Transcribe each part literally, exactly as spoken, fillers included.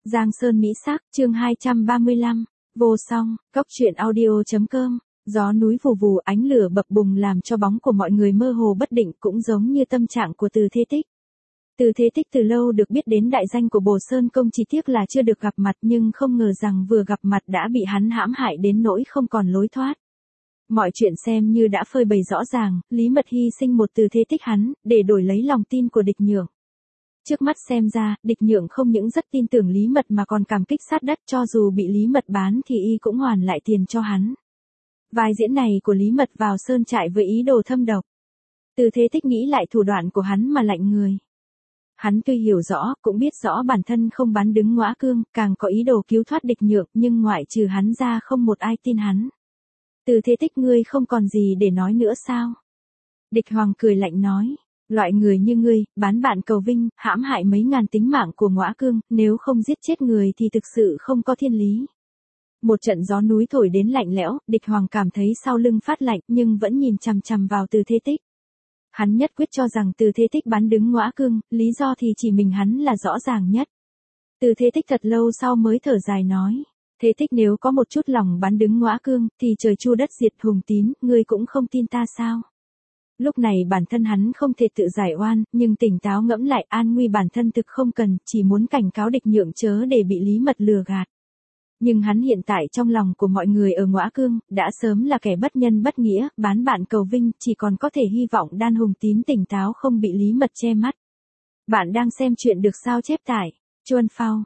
Giang Sơn Mỹ Sắc, chương hai trăm ba mươi lăm, vô song, cốc truyện audio.com, gió núi vù vù, ánh lửa bập bùng làm cho bóng của mọi người mơ hồ bất định, cũng giống như tâm trạng của Từ Thế Tích. Từ Thế Tích từ lâu được biết đến đại danh của Bồ Sơn Công, chỉ tiếc là chưa được gặp mặt, nhưng không ngờ rằng vừa gặp mặt đã bị hắn hãm hại đến nỗi không còn lối thoát. Mọi chuyện xem như đã phơi bày rõ ràng, Lý Mật hy sinh một Từ Thế Tích hắn, để đổi lấy lòng tin của Địch Nhượng. Trước mắt xem ra, Địch Nhượng không những rất tin tưởng Lý Mật mà còn cảm kích sát đất, cho dù bị Lý Mật bán thì y cũng hoàn lại tiền cho hắn. Vai diễn này của Lý Mật vào sơn trại với ý đồ thâm độc. Từ Thế Tích nghĩ lại thủ đoạn của hắn mà lạnh người. Hắn tuy hiểu rõ, cũng biết rõ bản thân không bán đứng Ngõa Cương, càng có ý đồ cứu thoát Địch Nhượng, nhưng ngoại trừ hắn ra không một ai tin hắn. Từ Thế Tích, ngươi không còn gì để nói nữa sao? Địch Hoàng cười lạnh nói. Loại người như ngươi, bán bạn cầu vinh, hãm hại mấy ngàn tính mạng của Ngõa Cương, nếu không giết chết người thì thực sự không có thiên lý. Một trận gió núi thổi đến lạnh lẽo, Địch Hoàng cảm thấy sau lưng phát lạnh nhưng vẫn nhìn chằm chằm vào Từ Thế Tích. Hắn nhất quyết cho rằng Từ Thế Tích bán đứng Ngõa Cương, lý do thì chỉ mình hắn là rõ ràng nhất. Từ Thế Tích thật lâu sau mới thở dài nói. Thế Tích, nếu có một chút lòng bán đứng Ngõa Cương, thì trời chu đất diệt Hùng Tín, ngươi cũng không tin ta sao? Lúc này bản thân hắn không thể tự giải oan, nhưng tỉnh táo ngẫm lại, an nguy bản thân thực không cần, chỉ muốn cảnh cáo Địch Nhượng chớ để bị Lý Mật lừa gạt. Nhưng hắn hiện tại trong lòng của mọi người ở Ngõa Cương, đã sớm là kẻ bất nhân bất nghĩa, bán bạn cầu vinh, chỉ còn có thể hy vọng Đan Hùng Tín tỉnh táo không bị Lý Mật che mắt. Bạn đang xem chuyện được sao chép tải. Chuan Phao,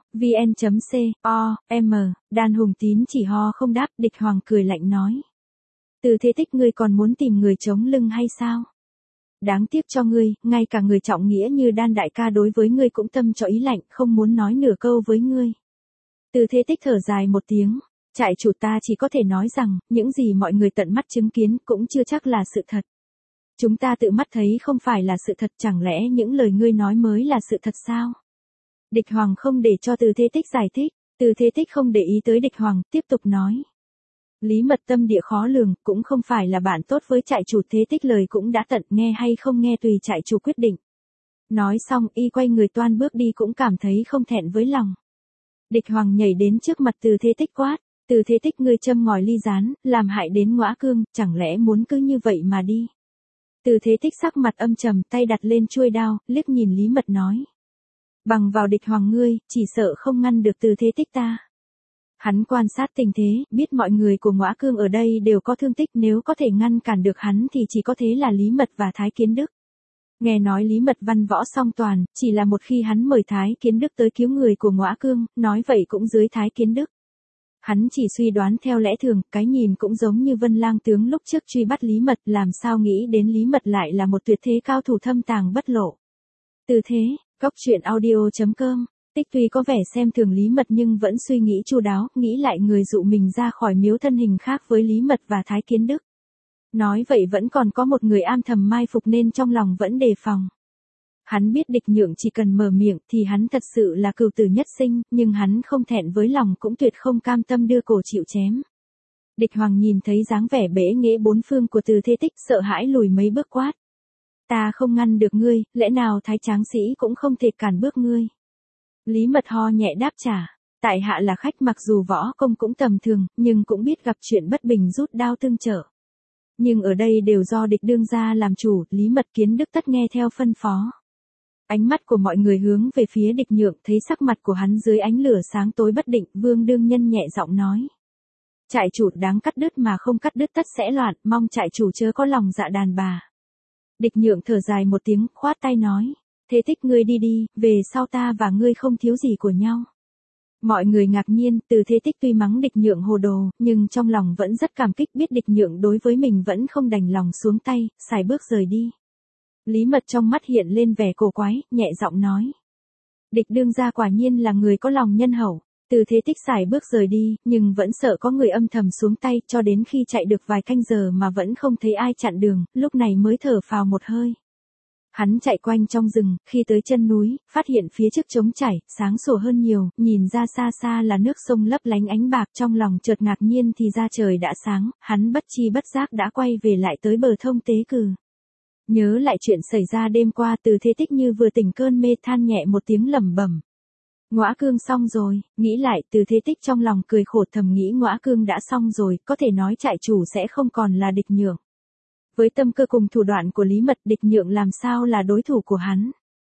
vn.co, m, Đan Hùng Tín chỉ ho không đáp. Địch Hoàng cười lạnh nói. Từ Thế Tích, ngươi còn muốn tìm người chống lưng hay sao? Đáng tiếc cho ngươi, ngay cả người trọng nghĩa như Đan đại ca đối với ngươi cũng tâm cho ý lạnh, không muốn nói nửa câu với ngươi. Từ Thế Tích thở dài một tiếng, trại chủ, ta chỉ có thể nói rằng, những gì mọi người tận mắt chứng kiến cũng chưa chắc là sự thật. Chúng ta tự mắt thấy không phải là sự thật, chẳng lẽ những lời ngươi nói mới là sự thật sao? Địch Hoàng không để cho Từ Thế Tích giải thích, Từ Thế Tích không để ý tới Địch Hoàng, tiếp tục nói. Lý Mật tâm địa khó lường, cũng không phải là bạn tốt với trại chủ. Thế Tích lời cũng đã tận, nghe hay không nghe tùy trại chủ quyết định. Nói xong, y quay người toan bước đi cũng cảm thấy không thẹn với lòng. Địch Hoàng nhảy đến trước mặt Từ Thế Tích quát. Từ Thế Tích, ngươi châm ngòi ly gián, làm hại đến Ngõa Cương, chẳng lẽ muốn cứ như vậy mà đi? Từ Thế Tích sắc mặt âm trầm, tay đặt lên chuôi đao, liếc nhìn Lý Mật nói. Bằng vào Địch Hoàng ngươi, chỉ sợ không ngăn được Từ Thế Tích ta. Hắn quan sát tình thế, biết mọi người của Ngõa Cương ở đây đều có thương tích, nếu có thể ngăn cản được hắn thì chỉ có thế là Lý Mật và Thái Kiến Đức. Nghe nói Lý Mật văn võ song toàn, chỉ là một khi hắn mời Thái Kiến Đức tới cứu người của Ngõa Cương, nói vậy cũng dưới Thái Kiến Đức. Hắn chỉ suy đoán theo lẽ thường, cái nhìn cũng giống như Vân Lang tướng lúc trước truy bắt Lý Mật, làm sao nghĩ đến Lý Mật lại là một tuyệt thế cao thủ thâm tàng bất lộ. Từ thế, cốc truyện audio.com. Tích tuy có vẻ xem thường Lý Mật nhưng vẫn suy nghĩ chu đáo, nghĩ lại người dụ mình ra khỏi miếu thân hình khác với Lý Mật và Thái Kiến Đức. Nói vậy vẫn còn có một người am thầm mai phục nên trong lòng vẫn đề phòng. Hắn biết Địch Nhượng chỉ cần mở miệng thì hắn thật sự là cừu tử nhất sinh, nhưng hắn không thẹn với lòng cũng tuyệt không cam tâm đưa cổ chịu chém. Địch Hoàng nhìn thấy dáng vẻ bẽ nghễ bốn phương của Từ Thế Tích, sợ hãi lùi mấy bước quát. Ta không ngăn được ngươi, lẽ nào Thái Tráng Sĩ cũng không thể cản bước ngươi? Lý Mật ho nhẹ đáp trả, tại hạ là khách, mặc dù võ công cũng tầm thường, nhưng cũng biết gặp chuyện bất bình rút đao tương trợ. Nhưng ở đây đều do Địch đương gia làm chủ, Lý Mật Kiến Đức tất nghe theo phân phó. Ánh mắt của mọi người hướng về phía Địch Nhượng, thấy sắc mặt của hắn dưới ánh lửa sáng tối bất định, Vương đương nhân nhẹ giọng nói. Trại chủ đáng cắt đứt mà không cắt đứt tất sẽ loạn, mong trại chủ chớ có lòng dạ đàn bà. Địch Nhượng thở dài một tiếng, khoát tay nói. Thế Tích, ngươi đi đi, về sau ta và ngươi không thiếu gì của nhau. Mọi người ngạc nhiên, Từ Thế Tích tuy mắng Địch Nhượng hồ đồ, nhưng trong lòng vẫn rất cảm kích, biết Địch Nhượng đối với mình vẫn không đành lòng xuống tay, xài bước rời đi. Lý Mật trong mắt hiện lên vẻ cổ quái, nhẹ giọng nói. Địch đương gia quả nhiên là người có lòng nhân hậu. Từ Thế Tích xài bước rời đi, nhưng vẫn sợ có người âm thầm xuống tay, cho đến khi chạy được vài canh giờ mà vẫn không thấy ai chặn đường, lúc này mới thở phào một hơi. Hắn chạy quanh trong rừng, khi tới chân núi, phát hiện phía trước trống chảy, sáng sủa hơn nhiều, nhìn ra xa xa là nước sông lấp lánh ánh bạc, trong lòng chợt ngạc nhiên thì ra trời đã sáng, hắn bất chi bất giác đã quay về lại tới bờ thông Tế Cừ. Nhớ lại chuyện xảy ra đêm qua, Từ Thế Tích như vừa tỉnh cơn mê, than nhẹ một tiếng lẩm bẩm. Ngõa Cương xong rồi, nghĩ lại Từ Thế Tích trong lòng cười khổ thầm nghĩ Ngõa Cương đã xong rồi, có thể nói trại chủ sẽ không còn là Địch Nhượng. Với tâm cơ cùng thủ đoạn của Lý Mật Địch Nhượng làm sao là đối thủ của hắn.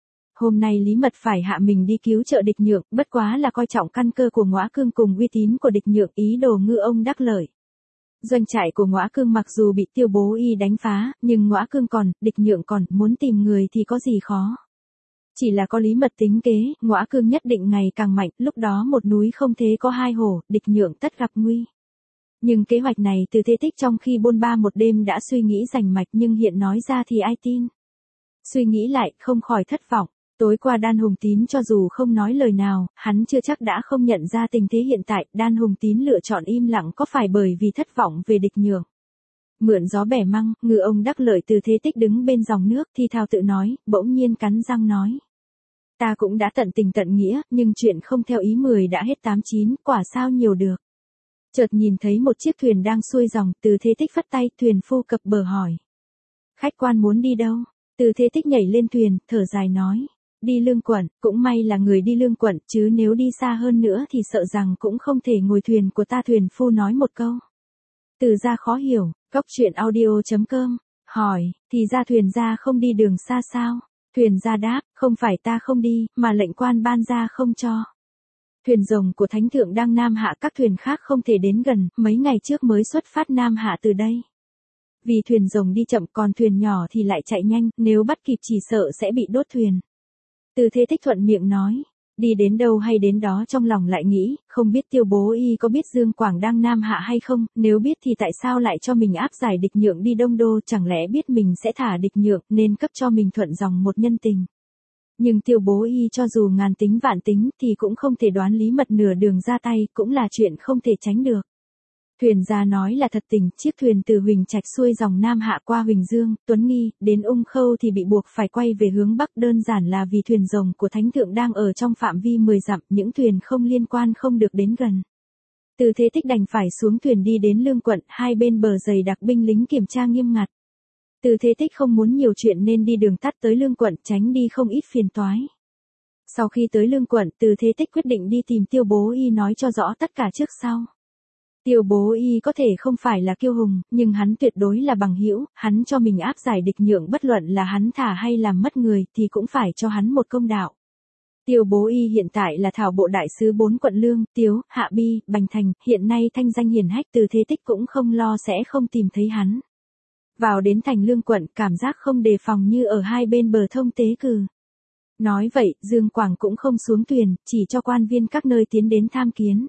Hôm nay Lý Mật phải hạ mình đi cứu trợ Địch Nhượng, bất quá là coi trọng căn cơ của Ngõa Cương cùng uy tín của Địch Nhượng ý đồ ngư ông đắc lợi. Doanh trại của Ngõa Cương mặc dù bị Tiêu Bố Y đánh phá, nhưng Ngõa Cương còn, Địch Nhượng còn, muốn tìm người thì có gì khó. Chỉ là có Lý Mật tính kế, Ngõa Cương nhất định ngày càng mạnh, lúc đó một núi không thế có hai hổ, Địch Nhượng tất gặp nguy. Nhưng kế hoạch này Từ Thế Tích trong khi bôn ba một đêm đã suy nghĩ rành mạch nhưng hiện nói ra thì ai tin. Suy nghĩ lại, không khỏi thất vọng. Tối qua Đan Hùng Tín cho dù không nói lời nào, hắn chưa chắc đã không nhận ra tình thế hiện tại, Đan Hùng Tín lựa chọn im lặng có phải bởi vì thất vọng về Địch Nhượng. Mượn gió bẻ măng, ngư ông đắc lợi Từ Thế Tích đứng bên dòng nước thi thao tự nói, bỗng nhiên cắn răng nói. Ta cũng đã tận tình tận nghĩa, nhưng chuyện không theo ý mười đã hết tám chín, quả sao nhiều được. Chợt nhìn thấy một chiếc thuyền đang xuôi dòng, Từ Thế Tích phất tay, thuyền phu cập bờ hỏi. Khách quan muốn đi đâu? Từ Thế Tích nhảy lên thuyền, thở dài nói. Đi Lương Quận, cũng may là người đi Lương Quận, chứ nếu đi xa hơn nữa thì sợ rằng cũng không thể ngồi thuyền của ta. Thuyền phu nói một câu. Từ ra khó hiểu, Cóc Truyện Audio chấm com, hỏi, thì ra thuyền ra không đi đường xa sao? Thuyền ra đáp, không phải ta không đi, mà lệnh quan ban ra không cho. Thuyền rồng của Thánh Thượng đang Nam Hạ, các thuyền khác không thể đến gần, mấy ngày trước mới xuất phát Nam Hạ từ đây. Vì thuyền rồng đi chậm còn thuyền nhỏ thì lại chạy nhanh, nếu bắt kịp chỉ sợ sẽ bị đốt thuyền. Từ Thế Tích thuận miệng nói, đi đến đâu hay đến đó trong lòng lại nghĩ, không biết Tiêu Bố Y có biết Dương Quảng đang Nam Hạ hay không, nếu biết thì tại sao lại cho mình áp giải Địch Nhượng đi Đông Đô, chẳng lẽ biết mình sẽ thả Địch Nhượng nên cấp cho mình thuận dòng một nhân tình. Nhưng Tiêu Bố Y cho dù ngàn tính vạn tính thì cũng không thể đoán Lý Mật nửa đường ra tay, cũng là chuyện không thể tránh được. Thuyền ra nói là thật tình, chiếc thuyền từ Huỳnh Trạch xuôi dòng Nam Hạ qua Huỳnh Dương, Tuấn Nghi, đến Ung Khâu thì bị buộc phải quay về hướng Bắc, đơn giản là vì thuyền rồng của Thánh Thượng đang ở trong phạm vi mười dặm, những thuyền không liên quan không được đến gần. Từ Thế Tích đành phải xuống thuyền đi đến Lương Quận, hai bên bờ dày đặc binh lính kiểm tra nghiêm ngặt. Từ Thế Tích không muốn nhiều chuyện nên đi đường tắt tới Lương Quận, tránh đi không ít phiền toái. Sau khi tới Lương Quận, Từ Thế Tích quyết định đi tìm Tiêu Bố Y nói cho rõ tất cả trước sau. Tiêu Bố Y có thể không phải là kiêu hùng, nhưng hắn tuyệt đối là bằng hữu, hắn cho mình áp giải Địch Nhượng, bất luận là hắn thả hay làm mất người thì cũng phải cho hắn một công đạo. Tiêu Bố Y hiện tại là thảo bộ đại sứ bốn quận Lương, Tiếu, Hạ Bi, Bành Thành, hiện nay thanh danh hiển hách, Từ Thế Tích cũng không lo sẽ không tìm thấy hắn. Vào đến thành Lương Quận, cảm giác không đề phòng như ở hai bên bờ thông tế cừ. Nói vậy, Dương Quảng cũng không xuống thuyền, chỉ cho quan viên các nơi tiến đến tham kiến.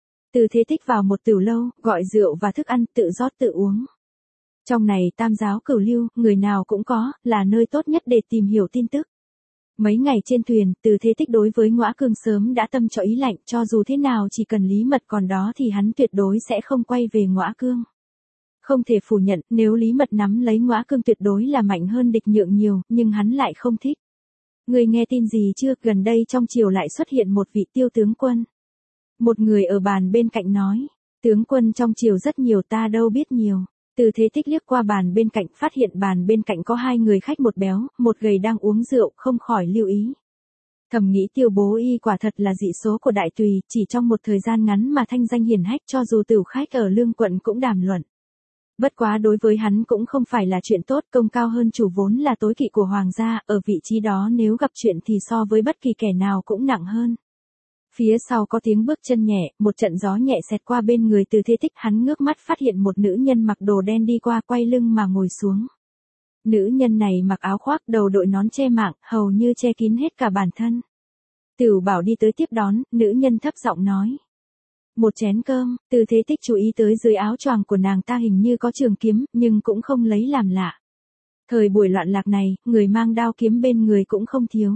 Từ Thế Tích vào một tửu lâu, gọi rượu và thức ăn, tự rót tự uống. Trong này tam giáo cửu lưu, người nào cũng có, là nơi tốt nhất để tìm hiểu tin tức. Mấy ngày trên thuyền, Từ Thế Tích đối với Ngõa Cương sớm đã tâm cho ý lạnh, cho dù thế nào chỉ cần Lý Mật còn đó thì hắn tuyệt đối sẽ không quay về Ngõa Cương. Không thể phủ nhận, nếu Lý Mật nắm lấy Ngõa Cương tuyệt đối là mạnh hơn Địch Nhượng nhiều, nhưng hắn lại không thích. Người nghe tin gì chưa, gần đây trong triều lại xuất hiện một vị Tiêu tướng quân. Một người ở bàn bên cạnh nói, tướng quân trong triều rất nhiều ta đâu biết nhiều. Từ Thế Tích liếc qua bàn bên cạnh, phát hiện bàn bên cạnh có hai người khách, một béo, một gầy đang uống rượu, không khỏi lưu ý. Thầm nghĩ Tiêu Bố Y quả thật là dị số của đại tùy, chỉ trong một thời gian ngắn mà thanh danh hiển hách, cho dù tửu khách ở Lương Quận cũng đàm luận. Bất quá đối với hắn cũng không phải là chuyện tốt, công cao hơn chủ vốn là tối kỵ của hoàng gia, ở vị trí đó nếu gặp chuyện thì so với bất kỳ kẻ nào cũng nặng hơn. Phía sau có tiếng bước chân nhẹ, một trận gió nhẹ xẹt qua bên người Từ Thế Tích, hắn ngước mắt phát hiện một nữ nhân mặc đồ đen đi qua, quay lưng mà ngồi xuống. Nữ nhân này mặc áo khoác, đầu đội nón che mạng, hầu như che kín hết cả bản thân. Tửu Bảo đi tới tiếp đón, nữ nhân thấp giọng nói. Một chén cơm. Từ Thế Tích chú ý tới dưới áo choàng của nàng ta hình như có trường kiếm, nhưng cũng không lấy làm lạ. Thời buổi loạn lạc này, người mang đao kiếm bên người cũng không thiếu.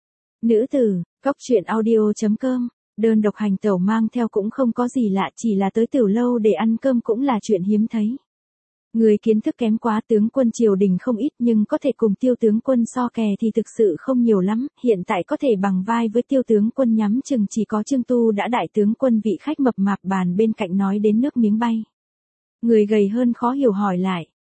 Nữ tử, Cóc Truyện Audio chấm com, đơn độc hành tẩu mang theo cũng không có gì lạ, chỉ là tới tiểu lâu để ăn cơm cũng là chuyện hiếm thấy. Người kiến thức kém quá, tướng quân triều đình không ít nhưng có thể cùng Tiêu tướng quân so kè thì thực sự không nhiều lắm, hiện tại có thể bằng vai với Tiêu tướng quân nhắm chừng chỉ có Trương Tu đã. Đại tướng quân vị khách mập mạp bàn bên cạnh nói đến nước miếng bay. Người gầy hơn khó hiểu hỏi lại,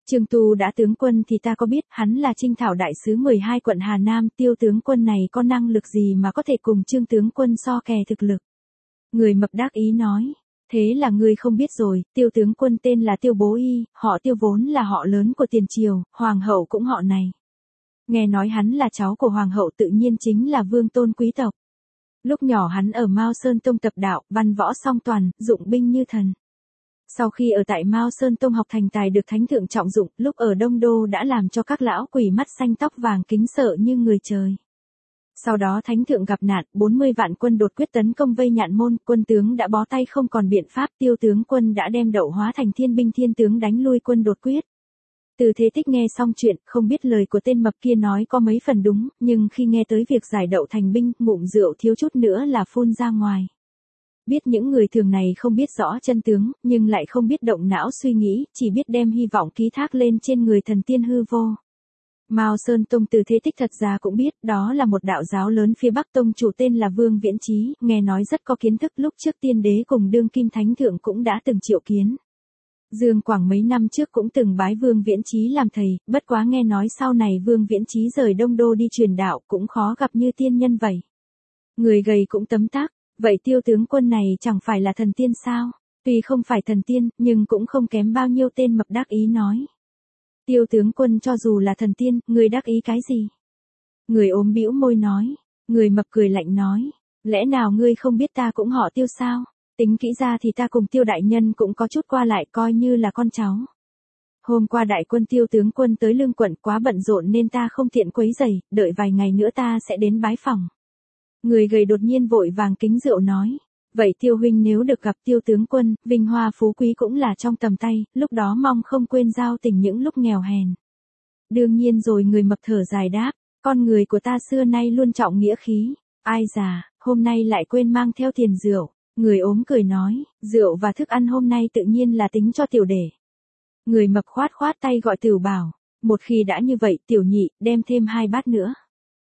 Trương Tu đã tướng quân thì ta có biết, hắn là Trinh Thảo đại sứ mười hai quận Hà Nam, Tiêu tướng quân này có năng lực gì mà có thể cùng Trương tướng quân so kè thực lực. Người mập đắc ý nói, thế là ngươi không biết rồi, Tiêu tướng quân tên là Tiêu Bố Y, họ Tiêu vốn là họ lớn của tiền triều, hoàng hậu cũng họ này. Nghe nói hắn là cháu của hoàng hậu tự nhiên chính là vương tôn quý tộc. Lúc nhỏ hắn ở Mao Sơn Tông tập đạo, văn võ song toàn, dụng binh như thần. Sau khi ở tại Mao Sơn Tông học thành tài được thánh thượng trọng dụng, lúc ở Đông Đô đã làm cho các lão quỷ mắt xanh tóc vàng kính sợ như người trời. Sau đó thánh thượng gặp nạn, bốn mươi vạn quân đột quyết tấn công vây Nhạn Môn, quân tướng đã bó tay không còn biện pháp, Tiêu tướng quân đã đem Đậu hóa thành thiên binh thiên tướng đánh lui quân đột quyết. Từ Thế Tích nghe xong chuyện, không biết lời của tên mập kia nói có mấy phần đúng, nhưng khi nghe tới việc giải Đậu thành binh, ngụm rượu thiếu chút nữa là phun ra ngoài. Biết những người thường này không biết rõ chân tướng, nhưng lại không biết động não suy nghĩ, chỉ biết đem hy vọng ký thác lên trên người thần tiên hư vô. Mao Sơn Tông Từ Thế Tích thật ra cũng biết, đó là một đạo giáo lớn phía Bắc, tông chủ tên là Vương Viễn Chí, nghe nói rất có kiến thức, lúc trước tiên đế cùng đương kim thánh thượng cũng đã từng triệu kiến. Dương Quảng mấy năm trước cũng từng bái Vương Viễn Chí làm thầy, bất quá nghe nói sau này Vương Viễn Chí rời Đông Đô đi truyền đạo cũng khó gặp như tiên nhân vậy. Người gầy cũng tấm tắc, vậy Tiêu tướng quân này chẳng phải là thần tiên sao? Tuy không phải thần tiên, nhưng cũng không kém bao nhiêu, tên mập đắc ý nói. Tiêu tướng quân cho dù là thần tiên, người đắc ý cái gì? Người ốm bĩu môi nói, người mập cười lạnh nói, lẽ nào ngươi không biết ta cũng họ Tiêu sao? Tính kỹ ra thì ta cùng Tiêu đại nhân cũng có chút qua lại, coi như là con cháu. Hôm qua đại quân Tiêu tướng quân tới Lương quận quá bận rộn nên ta không tiện quấy rầy, đợi vài ngày nữa ta sẽ đến bái phòng. Người gầy đột nhiên vội vàng kính rượu nói, vậy Tiêu huynh nếu được gặp Tiêu tướng quân, vinh hoa phú quý cũng là trong tầm tay, lúc đó mong không quên giao tình những lúc nghèo hèn. Đương nhiên rồi, người mập thở dài đáp, con người của ta xưa nay luôn trọng nghĩa khí, ai già, hôm nay lại quên mang theo tiền rượu. Người ốm cười nói, rượu và thức ăn hôm nay tự nhiên là tính cho tiểu đệ. Người mập khoát khoát tay gọi Tửu Bảo, một khi đã như vậy, tiểu nhị, đem thêm hai bát nữa.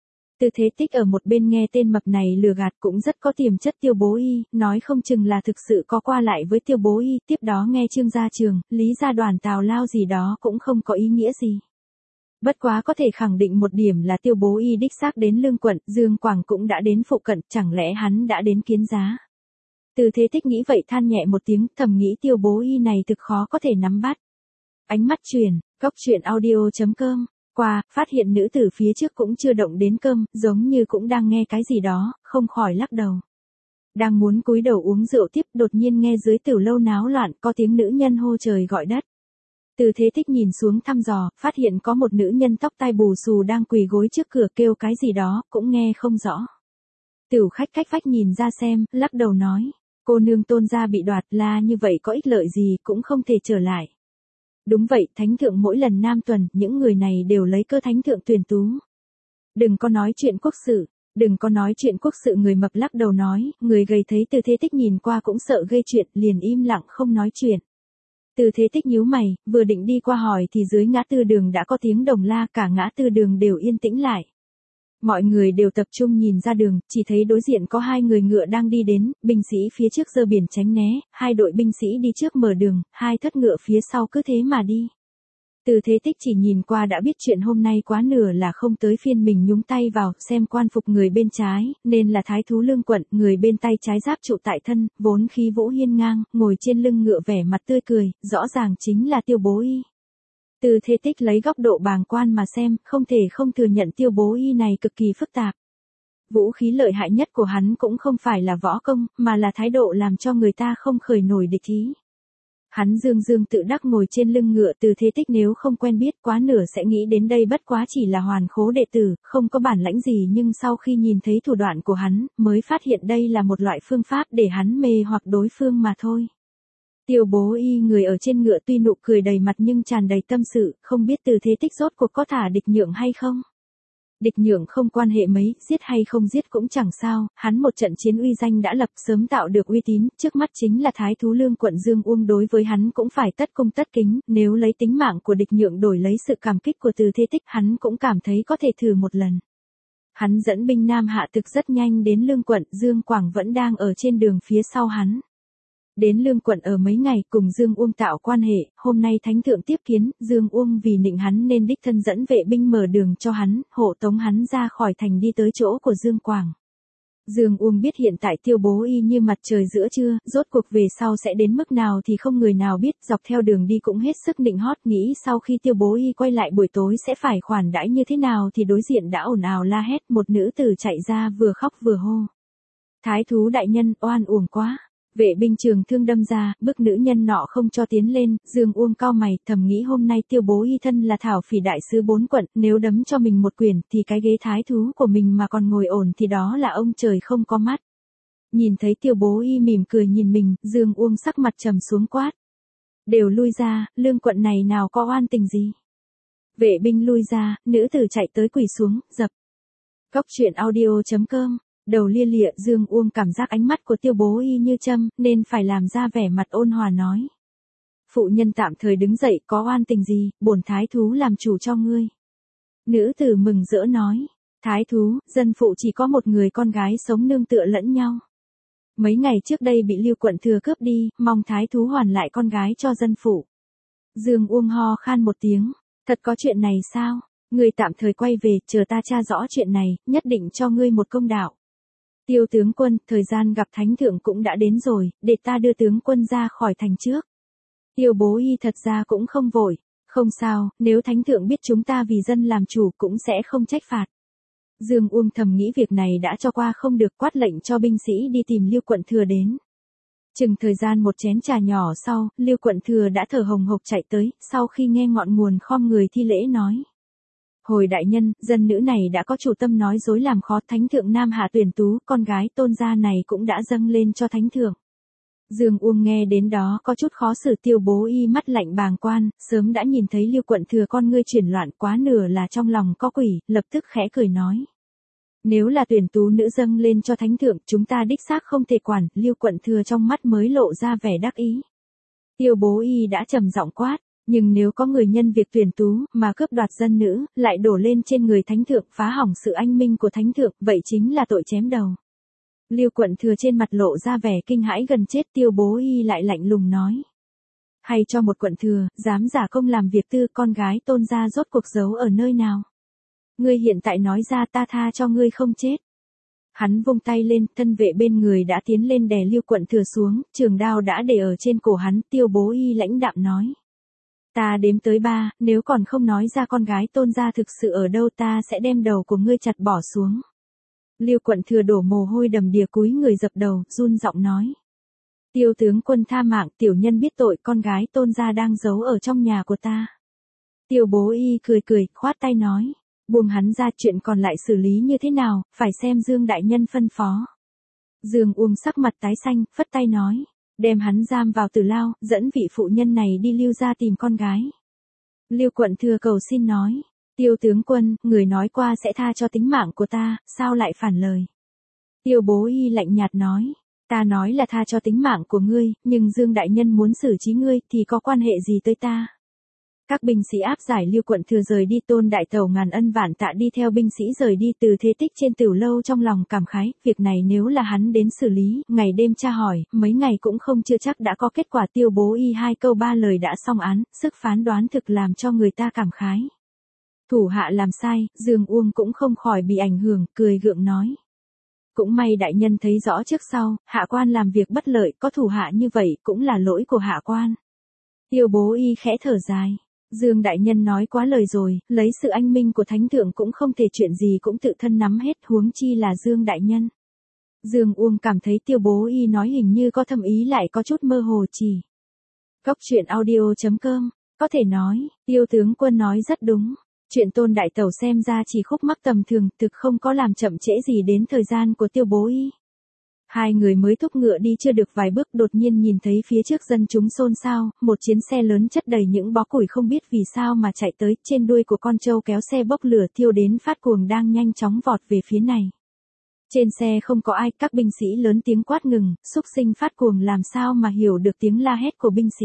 Từ Thế Tích ở một bên nghe tên mập này lừa gạt cũng rất có tiềm chất. Tiêu Bố Y, nói không chừng là thực sự có qua lại với Tiêu Bố Y, tiếp đó nghe Trương Gia Trường, Lý Gia Đoàn Tào Lao gì đó cũng không có ý nghĩa gì. Bất quá có thể khẳng định một điểm là Tiêu Bố Y đích xác đến Lương quận, Dương Quảng cũng đã đến phụ cận, chẳng lẽ hắn đã đến Kiến Giá. Từ Thế Tích nghĩ vậy than nhẹ một tiếng, thầm nghĩ Tiêu Bố Y này thực khó có thể nắm bắt. Ánh mắt truyền, góc truyện audio chấm com. Qua, phát hiện nữ tử phía trước cũng chưa động đến cơm, giống như cũng đang nghe cái gì đó, không khỏi lắc đầu. Đang muốn cúi đầu uống rượu tiếp, đột nhiên nghe dưới tiểu lâu náo loạn, có tiếng nữ nhân hô trời gọi đất. Từ Thế Tích nhìn xuống thăm dò, phát hiện có một nữ nhân tóc tai bù xù đang quỳ gối trước cửa kêu cái gì đó, cũng nghe không rõ. Tiểu khách cách vách nhìn ra xem, lắc đầu nói, cô nương Tôn gia bị đoạt, la như vậy có ích lợi gì, cũng không thể trở lại. Đúng vậy, thánh thượng mỗi lần nam tuần, những người này đều lấy cơ thánh thượng tuyển tú. Đừng có nói chuyện quốc sự, đừng có nói chuyện quốc sự. Người mập lắc đầu nói, người gầy thấy Từ Thế Tích nhìn qua cũng sợ gây chuyện, liền im lặng không nói chuyện. Từ Thế Tích nhíu mày, vừa định đi qua hỏi thì dưới ngã tư đường đã có tiếng đồng la, cả ngã tư đường đều yên tĩnh lại. Mọi người đều tập trung nhìn ra đường, chỉ thấy đối diện có hai người ngựa đang đi đến, binh sĩ phía trước giơ biển tránh né, hai đội binh sĩ đi trước mở đường, hai thất ngựa phía sau cứ thế mà đi. Từ Thế Tích chỉ nhìn qua đã biết chuyện hôm nay quá nửa là không tới phiên mình nhúng tay vào, xem quan phục người bên trái, nên là thái thú Lương quận, người bên tay trái giáp trụ tại thân, vốn khí vũ hiên ngang, ngồi trên lưng ngựa vẻ mặt tươi cười, rõ ràng chính là Tiêu Bố Y. Từ Thế Tích lấy góc độ bàng quan mà xem, không thể không thừa nhận Tiêu Bố Y này cực kỳ phức tạp. Vũ khí lợi hại nhất của hắn cũng không phải là võ công, mà là thái độ làm cho người ta không khởi nổi địch ý. Hắn dương dương tự đắc ngồi trên lưng ngựa. Từ Thế Tích nếu không quen biết quá nửa sẽ nghĩ đến đây bất quá chỉ là hoàn khố đệ tử, không có bản lãnh gì, nhưng sau khi nhìn thấy thủ đoạn của hắn, mới phát hiện đây là một loại phương pháp để hắn mê hoặc đối phương mà thôi. Tiêu Bố Y người ở trên ngựa tuy nụ cười đầy mặt nhưng tràn đầy tâm sự, không biết Từ Thế Tích rốt cuộc có thả địch nhượng hay không. Địch nhượng không quan hệ mấy, giết hay không giết cũng chẳng sao, hắn một trận chiến uy danh đã lập, sớm tạo được uy tín, trước mắt chính là thái thú Lương quận Dương Uông, đối với hắn cũng phải tất cung tất kính, nếu lấy tính mạng của địch nhượng đổi lấy sự cảm kích của Từ Thế Tích, hắn cũng cảm thấy có thể thử một lần. Hắn dẫn binh Nam hạ thực rất nhanh đến Lương quận, Dương Quảng vẫn đang ở trên đường phía sau hắn. Đến Lương quận ở mấy ngày cùng Dương Uông tạo quan hệ, hôm nay thánh thượng tiếp kiến, Dương Uông vì nịnh hắn nên đích thân dẫn vệ binh mở đường cho hắn, hộ tống hắn ra khỏi thành đi tới chỗ của Dương Quảng. Dương Uông biết hiện tại Tiêu Bố Y như mặt trời giữa trưa, rốt cuộc về sau sẽ đến mức nào thì không người nào biết, dọc theo đường đi cũng hết sức nịnh hót, nghĩ sau khi Tiêu Bố Y quay lại buổi tối sẽ phải khoản đãi như thế nào thì đối diện đã ồn ào la hét, một nữ tử chạy ra vừa khóc vừa hô. Thái thú đại nhân, oan uổng quá. Vệ binh trường thương đâm ra, bức nữ nhân nọ không cho tiến lên, Dương Uông cau mày, thầm nghĩ hôm nay Tiêu Bố Y thân là thảo phỉ đại sứ bốn quận, nếu đấm cho mình một quyền thì cái ghế thái thú của mình mà còn ngồi ổn thì đó là ông trời không có mắt. Nhìn thấy Tiêu Bố Y mỉm cười nhìn mình, Dương Uông sắc mặt trầm xuống quát. Đều lui ra, Lương quận này nào có oan tình gì. Vệ binh lui ra, nữ tử chạy tới quỳ xuống, dập. Cốc truyện audio chấm com. Đầu lia lịa, Dương Uông cảm giác ánh mắt của Tiêu Bố Y như châm, nên phải làm ra vẻ mặt ôn hòa nói. Phụ nhân tạm thời đứng dậy, có oan tình gì, bổn thái thú làm chủ cho ngươi. Nữ tử mừng rỡ nói. Thái thú, dân phụ chỉ có một người con gái sống nương tựa lẫn nhau. Mấy ngày trước đây bị Lưu quận thừa cướp đi, mong thái thú hoàn lại con gái cho dân phụ. Dương Uông ho khan một tiếng. Thật có chuyện này sao? Ngươi tạm thời quay về, chờ ta tra rõ chuyện này, nhất định cho ngươi một công đạo. Tiêu tướng quân, thời gian gặp thánh thượng cũng đã đến rồi, để ta đưa tướng quân ra khỏi thành trước. Tiêu Bố Y thật ra cũng không vội, không sao, nếu thánh thượng biết chúng ta vì dân làm chủ cũng sẽ không trách phạt. Dương Uông thầm nghĩ việc này đã cho qua không được, quát lệnh cho binh sĩ đi tìm Lưu quận thừa đến. Chừng thời gian một chén trà nhỏ sau, Lưu quận thừa đã thở hồng hộc chạy tới, sau khi nghe ngọn nguồn khom người thi lễ nói. Hồi đại nhân, dân nữ này đã có chủ tâm nói dối làm khó, thánh thượng nam hạ tuyển tú, con gái tôn gia này cũng đã dâng lên cho thánh thượng. Dương Uông nghe đến đó có chút khó xử. Tiêu Bố Y mắt lạnh bàng quan, sớm đã nhìn thấy Lưu quận thừa con ngươi chuyển loạn, quá nửa là trong lòng có quỷ, lập tức khẽ cười nói. Nếu là tuyển tú nữ dâng lên cho thánh thượng, chúng ta đích xác không thể quản. Lưu quận thừa trong mắt mới lộ ra vẻ đắc ý. Tiêu Bố Y đã trầm giọng quát. Nhưng nếu có người nhân việc tuyển tú, mà cướp đoạt dân nữ, lại đổ lên trên người thánh thượng, phá hỏng sự anh minh của thánh thượng, vậy chính là tội chém đầu. Lưu quận thừa trên mặt lộ ra vẻ kinh hãi gần chết. Tiêu Bố Y lại lạnh lùng nói. Hay cho một quận thừa, dám giả công làm việc tư, con gái tôn gia rốt cuộc giấu ở nơi nào. Ngươi hiện tại nói ra, ta tha cho ngươi không chết. Hắn vung tay lên, thân vệ bên người đã tiến lên đè Lưu quận thừa xuống, trường đao đã để ở trên cổ hắn. Tiêu Bố Y lãnh đạm nói. Ta đếm tới ba, nếu còn không nói ra con gái tôn gia thực sự ở đâu, ta sẽ đem đầu của ngươi chặt bỏ xuống. Lưu quận thừa đổ mồ hôi đầm đìa cúi người dập đầu, run giọng nói. Tiêu tướng quân tha mạng, tiểu nhân biết tội, con gái tôn gia đang giấu ở trong nhà của ta. Tiêu Bố Y cười cười, khoát tay nói. Buông hắn ra, chuyện còn lại xử lý như thế nào, phải xem Dương đại nhân phân phó. Dương Uông sắc mặt tái xanh, phất tay nói. Đem hắn giam vào tử lao, dẫn vị phụ nhân này đi Lưu ra tìm con gái. Lưu quận thừa cầu xin nói. Tiêu tướng quân, người nói qua sẽ tha cho tính mạng của ta, sao lại phản lời. Tiêu Bố Y lạnh nhạt nói. Ta nói là tha cho tính mạng của ngươi, nhưng Dương đại nhân muốn xử trí ngươi thì có quan hệ gì tới ta. Các binh sĩ áp giải Lưu quận thừa rời đi. Tôn đại tẩu ngàn ân vạn tạ đi theo binh sĩ rời đi. Từ Thế Tích trên Tửu lâu trong lòng cảm khái, việc này nếu là hắn đến xử lý, ngày đêm tra hỏi, mấy ngày cũng không chưa chắc đã có kết quả. Tiêu Bố Y hai câu ba lời đã xong án, sức phán đoán thực làm cho người ta cảm khái. Thủ hạ làm sai, Dương Uông cũng không khỏi bị ảnh hưởng, cười gượng nói. Cũng may đại nhân thấy rõ trước sau, hạ quan làm việc bất lợi, có thủ hạ như vậy cũng là lỗi của hạ quan. Tiêu Bố Y khẽ thở dài. Dương đại nhân nói quá lời rồi, lấy sự anh minh của thánh thượng cũng không thể chuyện gì cũng tự thân nắm hết, huống chi là Dương đại nhân. Dương Uông cảm thấy Tiêu Bố Y nói hình như có thâm ý lại có chút mơ hồ chỉ. Cốc truyện audio chấm com, có thể nói, Tiêu tướng quân nói rất đúng. Chuyện Tôn đại tẩu xem ra chỉ khúc mắc tầm thường, thực không có làm chậm trễ gì đến thời gian của Tiêu Bố Y. Hai người mới thúc ngựa đi chưa được vài bước, đột nhiên nhìn thấy phía trước dân chúng xôn xao, một chiến xe lớn chất đầy những bó củi không biết vì sao mà chạy tới, trên đuôi của con trâu kéo xe bốc lửa thiêu đến phát cuồng đang nhanh chóng vọt về phía này. Trên xe không có ai, các binh sĩ lớn tiếng quát ngừng, xúc sinh phát cuồng làm sao mà hiểu được tiếng la hét của binh sĩ.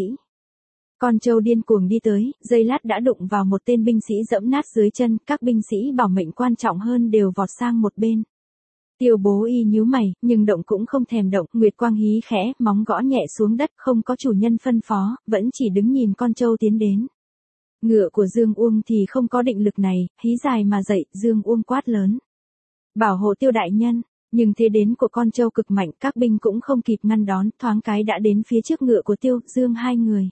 Con trâu điên cuồng đi tới, giây lát đã đụng vào một tên binh sĩ dẫm nát dưới chân, các binh sĩ bảo mệnh quan trọng hơn đều vọt sang một bên. Tiêu Bố Y nhíu mày, nhưng động cũng không thèm động, Nguyệt Quang hí khẽ, móng gõ nhẹ xuống đất, không có chủ nhân phân phó, vẫn chỉ đứng nhìn con trâu tiến đến. Ngựa của Dương Uông thì không có định lực này, hí dài mà dậy, Dương Uông quát lớn. Bảo hộ Tiêu đại nhân, nhưng thế đến của con trâu cực mạnh, các binh cũng không kịp ngăn đón, thoáng cái đã đến phía trước ngựa của Tiêu, Dương hai người.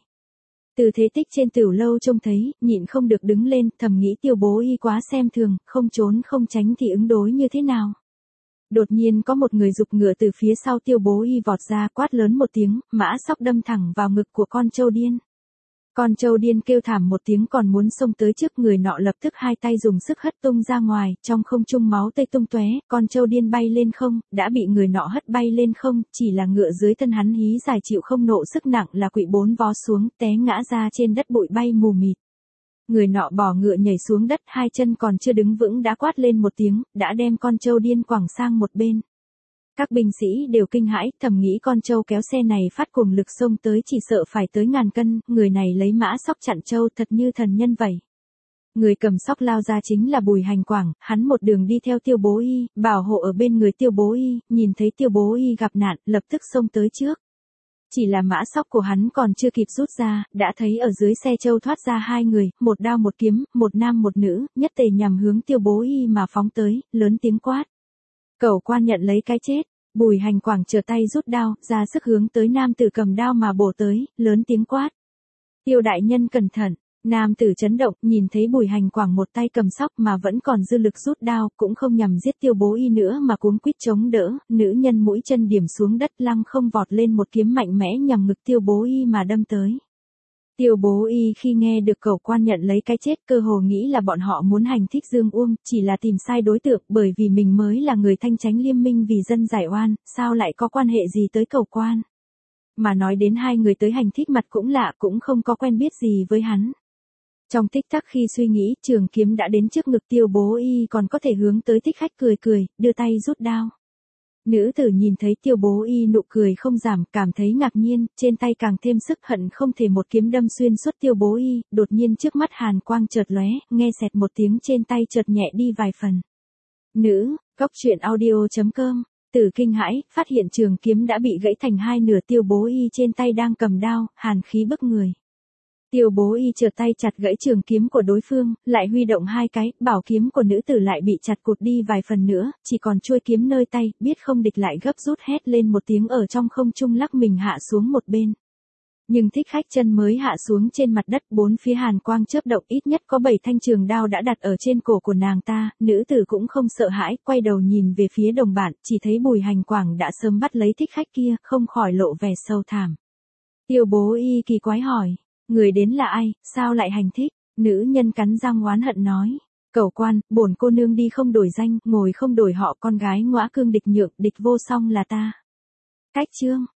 Từ Thế Tích trên Tửu lâu trông thấy, nhịn không được đứng lên, thầm nghĩ Tiêu Bố Y quá xem thường, không trốn không tránh thì ứng đối như thế nào. Đột nhiên có một người giục ngựa từ phía sau Tiêu Bố Y vọt ra, quát lớn một tiếng, mã sóc đâm thẳng vào ngực của con trâu điên. Con trâu điên kêu thảm một tiếng còn muốn xông tới trước, người nọ lập tức hai tay dùng sức hất tung ra ngoài, trong không trung máu tươi tung tóe, con trâu điên bay lên không, đã bị người nọ hất bay lên không, chỉ là ngựa dưới thân hắn hí dài chịu không nộ sức nặng là quỵ bốn vó xuống, té ngã ra trên đất, bụi bay mù mịt. Người nọ bỏ ngựa nhảy xuống đất, hai chân còn chưa đứng vững đã quát lên một tiếng, đã đem con trâu điên quẳng sang một bên. Các binh sĩ đều kinh hãi, thầm nghĩ con trâu kéo xe này phát cuồng lực xông tới chỉ sợ phải tới ngàn cân, người này lấy mã sóc chặn trâu thật như thần nhân vậy. Người cầm sóc lao ra chính là Bùi Hành Quảng, hắn một đường đi theo Tiêu Bố Y, bảo hộ ở bên người Tiêu Bố Y, nhìn thấy Tiêu Bố Y gặp nạn, lập tức xông tới trước. Chỉ là mã sóc của hắn còn chưa kịp rút ra, đã thấy ở dưới xe trâu thoát ra hai người, một đao một kiếm, một nam một nữ, nhất tề nhằm hướng Tiêu Bố Y mà phóng tới, lớn tiếng quát. Cẩu quan nhận lấy cái chết. Bùi Hành Quảng trở tay rút đao, ra sức hướng tới nam tử cầm đao mà bổ tới, lớn tiếng quát. Tiêu đại nhân cẩn thận, nam tử chấn động, nhìn thấy Bùi Hành Quảng một tay cầm sóc mà vẫn còn dư lực rút đao, cũng không nhằm giết Tiêu Bố Y nữa mà cuống quýt chống đỡ, nữ nhân mũi chân điểm xuống đất lăng không vọt lên một kiếm mạnh mẽ nhằm ngực Tiêu Bố Y mà đâm tới. Tiêu Bố Y khi nghe được cẩu quan nhận lấy cái chết cơ hồ nghĩ là bọn họ muốn hành thích Dương Uông, chỉ là tìm sai đối tượng, bởi vì mình mới là người thanh chánh liêm minh vì dân giải oan, sao lại có quan hệ gì tới cẩu quan. Mà nói đến hai người tới hành thích mặt cũng lạ, cũng không có quen biết gì với hắn. Trong tích tắc khi suy nghĩ, trường kiếm đã đến trước ngực Tiêu Bố Y còn có thể hướng tới thích khách cười cười, đưa tay rút đao. Nữ tử nhìn thấy Tiêu Bố Y nụ cười không giảm, cảm thấy ngạc nhiên, trên tay càng thêm sức hận không thể một kiếm đâm xuyên suốt Tiêu Bố Y, đột nhiên trước mắt hàn quang chợt lóe, nghe xẹt một tiếng trên tay chợt nhẹ đi vài phần. Nữ, góc truyện audio chấm com, Tử kinh hãi, phát hiện trường kiếm đã bị gãy thành hai nửa, Tiêu Bố Y trên tay đang cầm đao, hàn khí bức người. Tiêu Bố Y chợt tay chặt gãy trường kiếm của đối phương, lại huy động hai cái, bảo kiếm của nữ tử lại bị chặt cụt đi vài phần nữa, chỉ còn chuôi kiếm nơi tay, biết không địch lại gấp rút hét lên một tiếng ở trong không trung lắc mình hạ xuống một bên. Nhưng thích khách chân mới hạ xuống trên mặt đất, bốn phía hàn quang chớp động, ít nhất có bảy thanh trường đao đã đặt ở trên cổ của nàng ta, nữ tử cũng không sợ hãi, quay đầu nhìn về phía đồng bạn, chỉ thấy Bùi Hành Quảng đã sớm bắt lấy thích khách kia, không khỏi lộ vẻ sâu thảm. Tiêu Bố Y kỳ quái hỏi. Người đến là ai, sao lại hành thích? Nữ nhân cắn răng oán hận nói. Cẩu quan, bổn cô nương đi không đổi danh, ngồi không đổi họ, con gái ngõa cương địch nhượng, địch vô song là ta. Cách chương.